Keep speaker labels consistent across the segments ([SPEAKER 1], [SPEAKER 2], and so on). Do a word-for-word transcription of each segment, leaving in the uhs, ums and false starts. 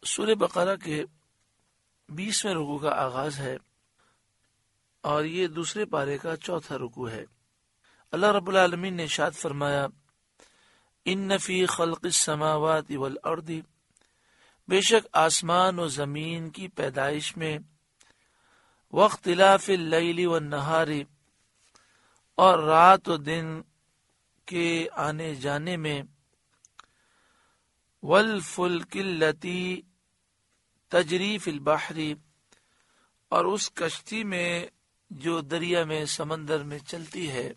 [SPEAKER 1] سورہ بقرہ کے بیسویں رکوع کا آغاز ہے اور یہ دوسرے پارے کا چوتھا رکوع ہے۔ اللہ رب العالمین نے ارشاد فرمایا، ان فی خلق السماوات والارض، بے شک آسمان و زمین کی پیدائش میں، واختلاف اللیل والنہار، اور رات و دن کے آنے جانے میں، والفلک التی تجری فی البحر، اور اس کشتی میں جو دریا میں سمندر میں چلتی ہے،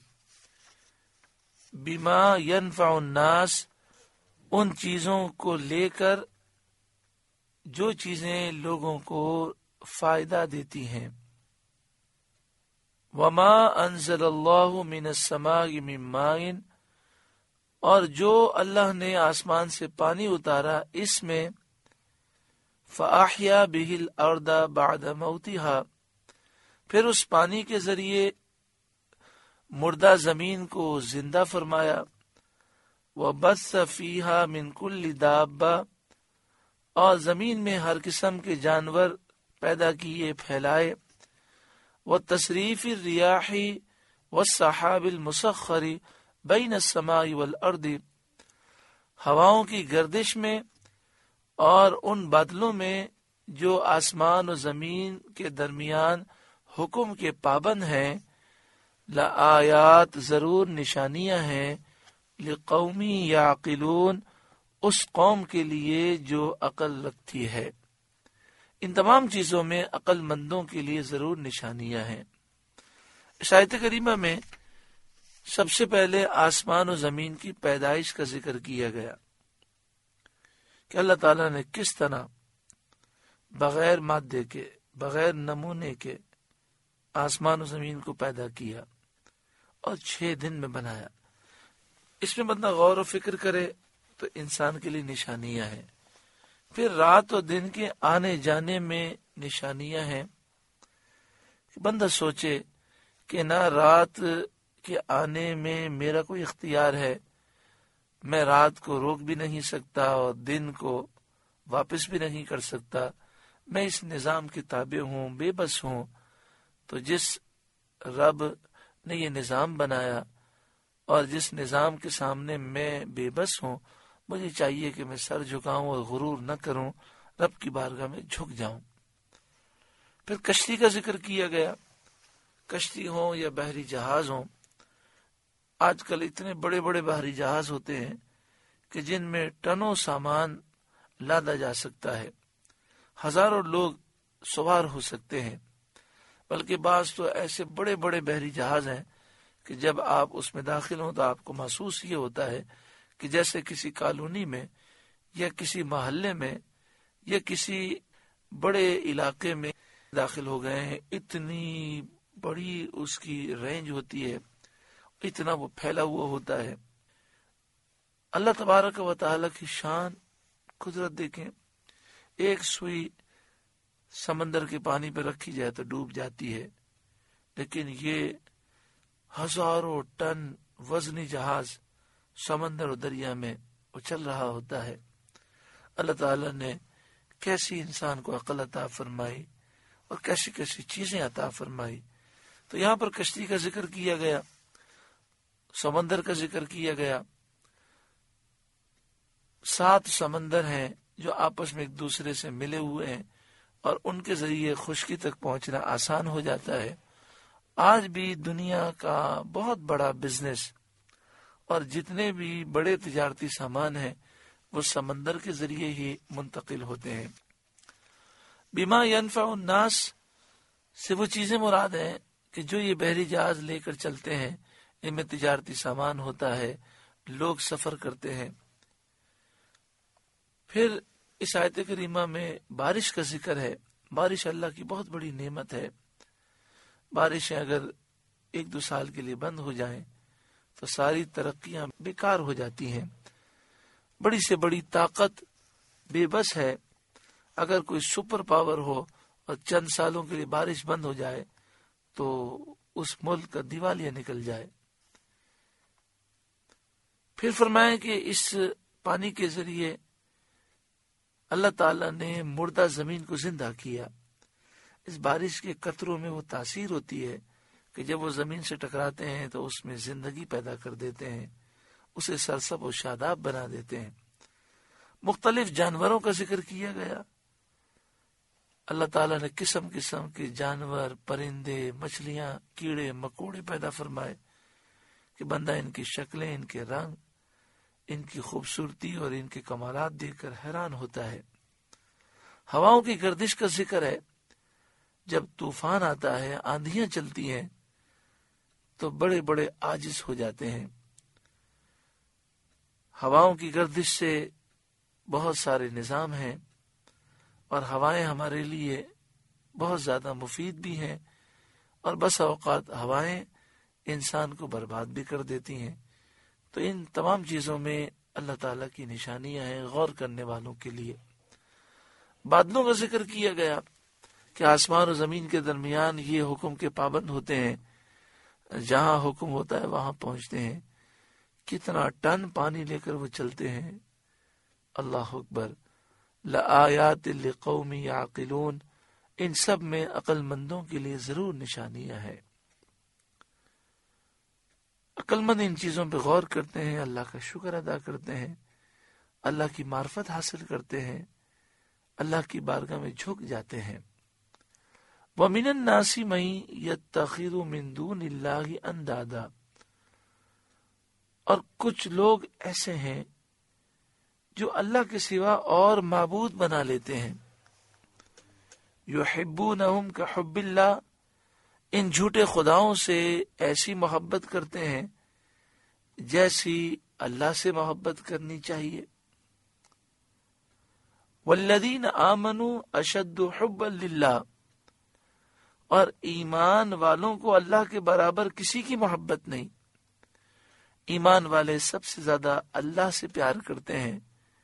[SPEAKER 1] بما ینفع الناس، ان چیزوں کو لے کر جو چیزیں لوگوں کو فائدہ دیتی ہیں، وما انزل اللہ من السماء من ماء، اور جو اللہ نے آسمان سے پانی اتارا اس میں، فاحیا بہ الارض بعد موتها، پھر اس پانی کے ذریعے مردہ زمین کو زندہ فرمایا، وبث فیہا من کل دابہ، اور زمین میں ہر قسم کے جانور پیدا کیے پھیلائے، وتصریف الریاح والسحاب المسخر بین السماء والارض، ہواؤں کی گردش میں اور ان بادلوں میں جو آسمان و زمین کے درمیان حکم کے پابند ہیں، لآیات، ضرور نشانیاں ہیں، لقومی یعقلون، اس قوم کے لیے جو عقل رکھتی ہے۔ ان تمام چیزوں میں عقل مندوں کے لیے ضرور نشانیاں ہیں۔ اس آیت کریمہ میں سب سے پہلے آسمان و زمین کی پیدائش کا ذکر کیا گیا کہ اللہ تعالیٰ نے کس طرح بغیر مادے کے، بغیر نمونے کے آسمان و زمین کو پیدا کیا اور چھ دن میں بنایا۔ اس میں بندہ غور و فکر کرے تو انسان کے لیے نشانیاں ہیں۔ پھر رات و دن کے آنے جانے میں نشانیاں ہیں کہ بندہ سوچے کہ نہ رات کے آنے میں میرا کوئی اختیار ہے، میں رات کو روک بھی نہیں سکتا اور دن کو واپس بھی نہیں کر سکتا، میں اس نظام کے تابع ہوں، بے بس ہوں۔ تو جس رب نے یہ نظام بنایا اور جس نظام کے سامنے میں بے بس ہوں، مجھے چاہیے کہ میں سر جھکاؤں اور غرور نہ کروں، رب کی بارگاہ میں جھک جاؤں۔ پھر کشتی کا ذکر کیا گیا، کشتی ہوں یا بحری جہاز ہوں۔ آج کل اتنے بڑے بڑے بحری جہاز ہوتے ہیں کہ جن میں ٹنوں سامان لادا جا سکتا ہے، ہزاروں لوگ سوار ہو سکتے ہیں، بلکہ بعض تو ایسے بڑے بڑے بحری جہاز ہیں کہ جب آپ اس میں داخل ہوں تو آپ کو محسوس یہ ہوتا ہے کہ جیسے کسی کالونی میں یا کسی محلے میں یا کسی بڑے علاقے میں داخل ہو گئے ہیں۔ اتنی بڑی اس کی رینج ہوتی ہے، اتنا وہ پھیلا ہوا ہوتا ہے۔ اللہ تبارک و تعالیٰ کی شان، قدرت دیکھیں، ایک سوئی سمندر کے پانی پہ رکھی جائے تو ڈوب جاتی ہے، لیکن یہ ہزاروں ٹن وزنی جہاز سمندر و دریا میں وہ چل رہا ہوتا ہے۔ اللہ تعالیٰ نے کیسی انسان کو عقل عطا فرمائی اور کیسی کیسی چیزیں عطا فرمائی۔ تو یہاں پر کشتی کا ذکر کیا گیا، سمندر کا ذکر کیا گیا۔ سات سمندر ہیں جو آپس میں ایک دوسرے سے ملے ہوئے ہیں اور ان کے ذریعے خشکی تک پہنچنا آسان ہو جاتا ہے۔ آج بھی دنیا کا بہت بڑا بزنس اور جتنے بھی بڑے تجارتی سامان ہیں وہ سمندر کے ذریعے ہی منتقل ہوتے ہیں۔ بما ينفع الناس سے وہ چیزیں مراد ہیں کہ جو یہ بحری جہاز لے کر چلتے ہیں، ان میں تجارتی سامان ہوتا ہے، لوگ سفر کرتے ہیں۔ پھر اس آیت کریمہ میں بارش کا ذکر ہے۔ بارش اللہ کی بہت بڑی نعمت ہے۔ بارشیں اگر ایک دو سال کے لیے بند ہو جائیں تو ساری ترقیاں بیکار ہو جاتی ہیں۔ بڑی سے بڑی طاقت بے بس ہے، اگر کوئی سپر پاور ہو اور چند سالوں کے لیے بارش بند ہو جائے تو اس ملک کا دیوالیہ نکل جائے۔ پھر فرمائیں کہ اس پانی کے ذریعے اللہ تعالیٰ نے مردہ زمین کو زندہ کیا. اس بارش کے قطروں میں وہ تاثیر ہوتی ہے کہ جب وہ زمین سے ٹکراتے ہیں تو اس میں زندگی پیدا کر دیتے ہیں، اسے سرسب و شاداب بنا دیتے ہیں. مختلف جانوروں کا ذکر کیا گیا. اللہ تعالیٰ نے قسم قسم کے جانور، پرندے، مچھلیاں، کیڑے مکوڑے پیدا فرمائے کہ بندہ ان کی شکلیں، ان کے رنگ، ان کی خوبصورتی اور ان کے کمالات دیکھ کر حیران ہوتا ہے. ہواؤں کی گردش کا ذکر ہے. جب طوفان آتا ہے، آندھیاں چلتی ہیں تو بڑے بڑے عاجز ہو جاتے ہیں. ہواؤں کی گردش سے بہت سارے نظام ہیں اور ہوائیں ہمارے لیے بہت زیادہ مفید بھی ہیں، اور بس اوقات ہوائیں انسان کو برباد بھی کر دیتی ہیں. تو ان تمام چیزوں میں اللہ تعالیٰ کی نشانیاں ہیں غور کرنے والوں کے لیے. بادلوں کا ذکر کیا گیا کہ آسمان و زمین کے درمیان یہ حکم کے پابند ہوتے ہیں، جہاں حکم ہوتا ہے وہاں پہنچتے ہیں. کتنا ٹن پانی لے کر وہ چلتے ہیں. اللہ اکبر. لآیات لقوم یعقلون. ان سب میں عقل مندوں کے لیے ضرور نشانیاں ہیں. عقل مند ان چیزوں پہ غور کرتے ہیں، اللہ کا شکر ادا کرتے ہیں، اللہ کی معرفت حاصل کرتے ہیں، اللہ کی بارگاہ میں جھک جاتے ہیں. وَمِنَ النَّاسِ مَن يَتَّخِذُ مِن دُونِ اللَّهِ أَندَادًا. اور کچھ لوگ ایسے ہیں جو اللہ کے سوا اور معبود بنا لیتے ہیں. يُحِبُّونَهُمْ كَحُبِّ اللَّهِ. ان جھوٹے خداؤں سے ایسی محبت کرتے ہیں جیسی اللہ سے محبت کرنی چاہیے. وَالَّذِينَ آمَنُوا أَشَدُّ حُبًّا لِلَّهِ. اور ایمان والوں کو اللہ کے برابر کسی کی محبت نہیں. ایمان والے سب سے زیادہ اللہ سے پیار کرتے ہیں،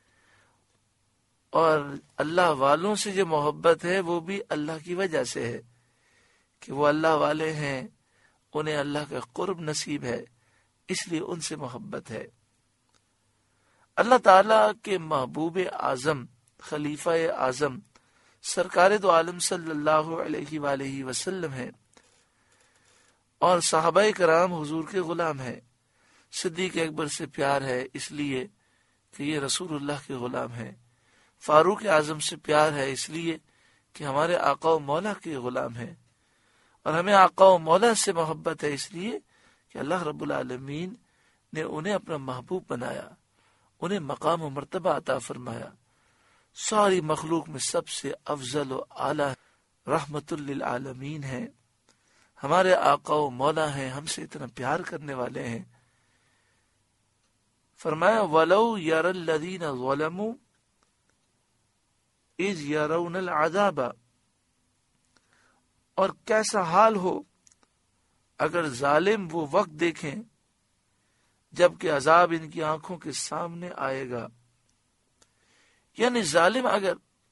[SPEAKER 1] اور اللہ والوں سے جو محبت ہے وہ بھی اللہ کی وجہ سے ہے کہ وہ اللہ والے ہیں، انہیں اللہ کا قرب نصیب ہے، اس لیے ان سے محبت ہے. اللہ تعالیٰ کے محبوب اعظم، خلیفہ اعظم، سرکار دو عالم صلی اللہ علیہ وآلہ وسلم ہیں، اور صحابہ کرام حضور کے غلام ہیں. صدیق اکبر سے پیار ہے اس لیے کہ یہ رسول اللہ کے غلام ہیں. فاروق اعظم سے پیار ہے اس لیے کہ ہمارے آقا و مولا کے غلام ہیں. اور ہمیں آقا و مولا سے محبت ہے اس لیے کہ اللہ رب العالمین نے انہیں اپنا محبوب بنایا، انہیں مقام و مرتبہ عطا فرمایا. ساری مخلوق میں سب سے افضل و اعلیٰ رحمت للعالمین ہیں، ہمارے آقا و مولا ہیں، ہم سے اتنا پیار کرنے والے ہیں. فرمایا وَلَوْ يَرَى الَّذِينَ ظَلَمُوا إِذْ يَرَوْنَ الْعَذَابَ. اور کیسا حال ہو اگر ظالم وہ وقت دیکھیں جبکہ عذاب ان کی آنکھوں کے سامنے آئے گا. یعنی ظالم اگر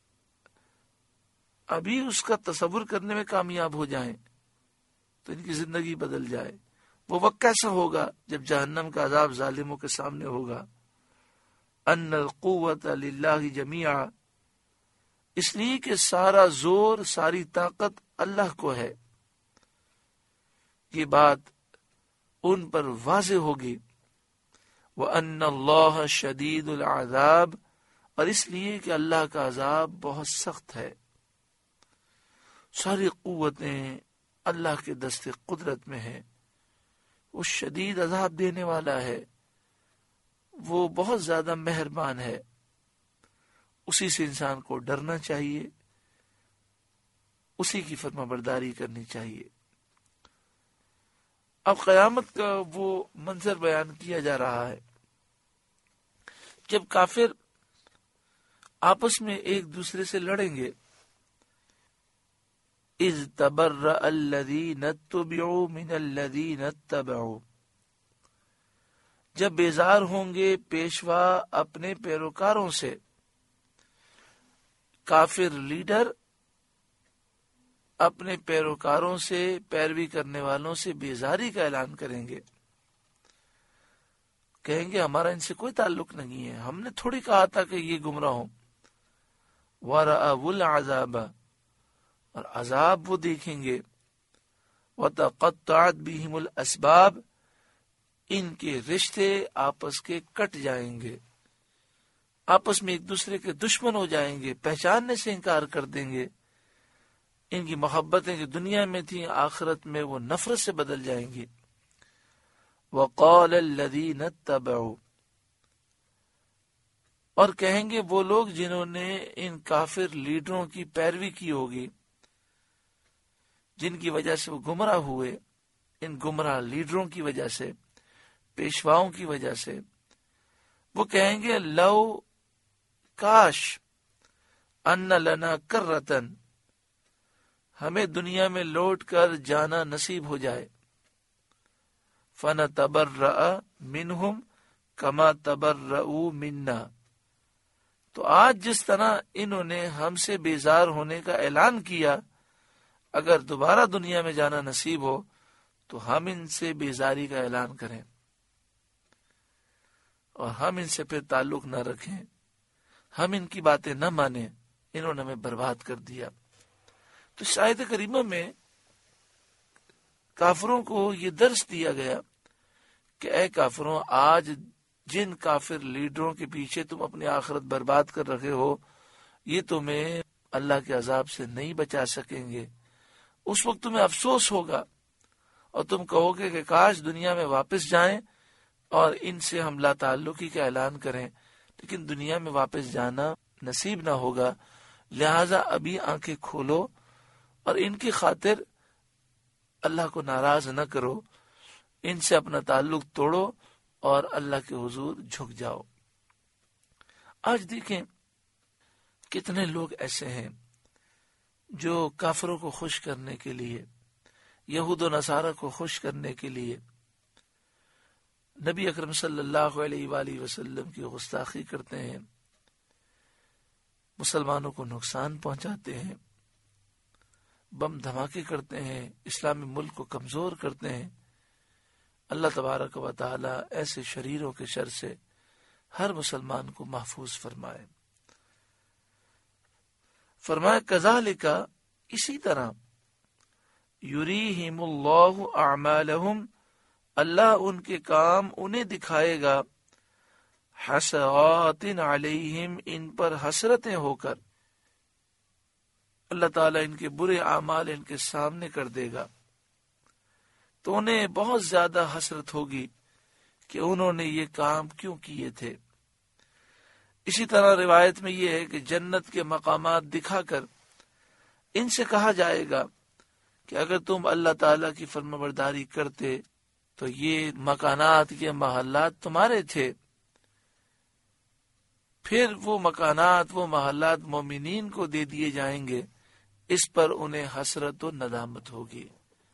[SPEAKER 1] ابھی اس کا تصور کرنے میں کامیاب ہو جائیں تو ان کی زندگی بدل جائے. وہ وقت کیسا ہوگا جب جہنم کا عذاب ظالموں کے سامنے ہوگا. ان القوت للہ جمیعا. اس لیے کہ سارا زور، ساری طاقت اللہ کو ہے. یہ بات ان پر واضح ہوگی. وَأَنَّ اللَّهَ شَدِيدُ الْعَذَابِ. اور اس لیے کہ اللہ کا عذاب بہت سخت ہے. ساری قوتیں اللہ کے دست قدرت میں ہیں. وہ شدید عذاب دینے والا ہے، وہ بہت زیادہ مہربان ہے. اسی سے انسان کو ڈرنا چاہیے، اسی کی فرما برداری کرنی چاہیے. اب قیامت کا وہ منظر بیان کیا جا رہا ہے جب کافر آپس میں ایک دوسرے سے لڑیں گے. اذ تبرأ الذین اتبعوا من الذین اتبعوا. جب بیزار ہوں گے پیشوا اپنے پیروکاروں سے. کافر لیڈر اپنے پیروکاروں سے، پیروی کرنے والوں سے بیزاری کا اعلان کریں گے. کہیں گے ہمارا ان سے کوئی تعلق نہیں ہے، ہم نے تھوڑی کہا تھا کہ یہ گمراہ ہوں. وَرَأَوُا الْعَذَابَ، اور عذاب وہ دیکھیں گے، وَتَقَطَّعَتْ بِهِمُ الْأَسْبَابِ، ان کے رشتے آپس کے کٹ جائیں گے، آپس میں ایک دوسرے کے دشمن ہو جائیں گے، پہچاننے سے انکار کر دیں گے، ان کی محبتیں جو دنیا میں تھیں آخرت میں وہ نفرت سے بدل جائیں گی۔ وَقَالَ الَّذِينَ اتَّبَعُوا، اور کہیں گے وہ لوگ جنہوں نے ان کافر لیڈروں کی پیروی کی ہوگی، جن کی وجہ سے وہ گمراہ ہوئے، ان گمراہ لیڈروں کی وجہ سے، پیشواؤں کی وجہ سے، وہ کہیں گے لو کاش ان لنا کرتن، ہمیں دنیا میں لوٹ کر جانا نصیب ہو جائے، فنتبرأ منہم کما تبرؤوا منا، تو آج جس طرح انہوں نے ہم سے بیزار ہونے کا اعلان کیا، اگر دوبارہ دنیا میں جانا نصیب ہو تو ہم ان سے بیزاری کا اعلان کریں اور ہم ان سے پھر تعلق نہ رکھیں، ہم ان کی باتیں نہ مانیں، انہوں نے ہمیں برباد کر دیا۔ تو اس آیت کریمہ میں کافروں کو یہ درس دیا گیا کہ اے کافروں، آج جن کافر لیڈروں کے پیچھے تم اپنی آخرت برباد کر رکھے ہو، یہ تمہیں اللہ کے عذاب سے نہیں بچا سکیں گے۔ اس وقت تمہیں افسوس ہوگا اور تم کہو گے کہ کاش دنیا میں واپس جائیں اور ان سے ہم لا تعلقی کا اعلان کریں، لیکن دنیا میں واپس جانا نصیب نہ ہوگا، لہذا ابھی آنکھیں کھولو اور ان کی خاطر اللہ کو ناراض نہ کرو، ان سے اپنا تعلق توڑو اور اللہ کے حضور جھک جاؤ۔ آج دیکھیں کتنے لوگ ایسے ہیں جو کافروں کو خوش کرنے کے لیے، یہود و نصارہ کو خوش کرنے کے لیے نبی اکرم صلی اللہ علیہ وآلہ وسلم کی گستاخی کرتے ہیں، مسلمانوں کو نقصان پہنچاتے ہیں، بم دھماکے کرتے ہیں، اسلامی ملک کو کمزور کرتے ہیں۔ اللہ تبارک و تعالی ایسے شریروں کے شر سے ہر مسلمان کو محفوظ فرمائے۔ فرمایا کذالک، اسی طرح، یریہم اللہ اعمالہم، اللہ ان کے کام انہیں دکھائے گا، حسرات علیہم، ان پر حسرتیں ہو کر، اللہ تعالیٰ ان کے برے اعمال ان کے سامنے کر دے گا، تو انہیں بہت زیادہ حسرت ہوگی کہ انہوں نے یہ کام کیوں کیے تھے۔ اسی طرح روایت میں یہ ہے کہ جنت کے مقامات دکھا کر ان سے کہا جائے گا کہ اگر تم اللہ تعالیٰ کی فرمانبرداری کرتے تو یہ مکانات، یہ محلات تمہارے تھے۔ پھر وہ مکانات، وہ محلات مومنین کو دے دیے جائیں گے، اس پر انہیں حسرت و ندامت ہوگی۔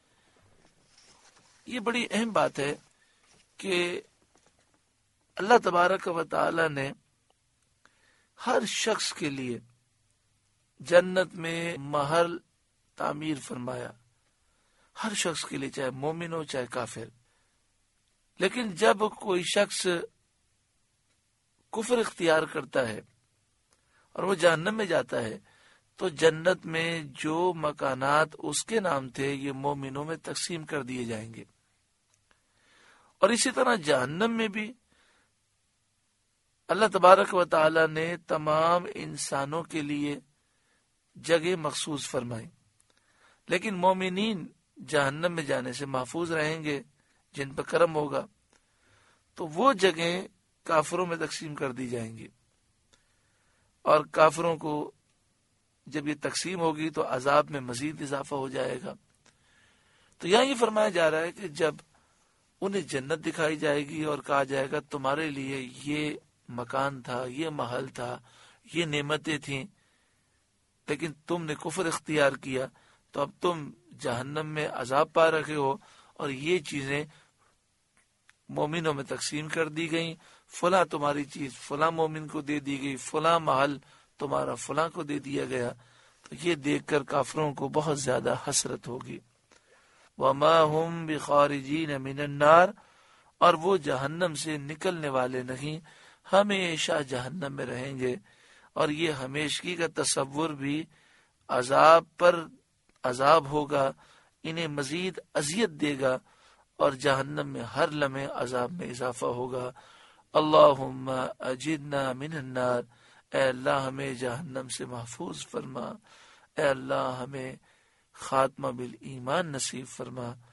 [SPEAKER 1] یہ بڑی اہم بات ہے کہ اللہ تبارک و تعالی نے ہر شخص کے لیے جنت میں محل تعمیر فرمایا، ہر شخص کے لیے، چاہے مومن ہو چاہے کافر۔ لیکن جب کوئی شخص کفر اختیار کرتا ہے اور وہ جہنم میں جاتا ہے تو جنت میں جو مکانات اس کے نام تھے یہ مومنوں میں تقسیم کر دیے جائیں گے، اور اسی طرح جہنم میں بھی اللہ تبارک و تعالی نے تمام انسانوں کے لیے جگہ مخصوص فرمائی، لیکن مومنین جہنم میں جانے سے محفوظ رہیں گے جن پر کرم ہوگا، تو وہ جگہیں کافروں میں تقسیم کر دی جائیں گی، اور کافروں کو جب یہ تقسیم ہوگی تو عذاب میں مزید اضافہ ہو جائے گا۔ تو یہاں یہ فرمایا جا رہا ہے کہ جب انہیں جنت دکھائی جائے گی اور کہا جائے گا تمہارے لیے یہ مکان تھا، یہ محل تھا، یہ نعمتیں تھیں، لیکن تم نے کفر اختیار کیا تو اب تم جہنم میں عذاب پا رکھے ہو، اور یہ چیزیں مومنوں میں تقسیم کر دی گئیں، فلاں تمہاری چیز فلاں مومن کو دے دی گئی، فلاں محل تمہارا فلاں کو دے دیا گیا، تو یہ دیکھ کر کافروں کو بہت زیادہ حسرت ہوگی۔ وَمَا هُمْ بِخَارِجِينَ مِنَ النَّارِ، اور وہ جہنم سے نکلنے والے نہیں، ہمیشہ جہنم میں رہیں گے۔ اور یہ ہمیشگی کا تصور بھی عذاب پر عذاب ہوگا، انہیں مزید اذیت دے گا اور جہنم میں ہر لمحے عذاب میں اضافہ ہوگا۔ اللہم اجرنا من النار، اے اللہ ہمیں جہنم سے محفوظ فرما، اے اللہ ہمیں خاتمہ بالایمان نصیب فرما۔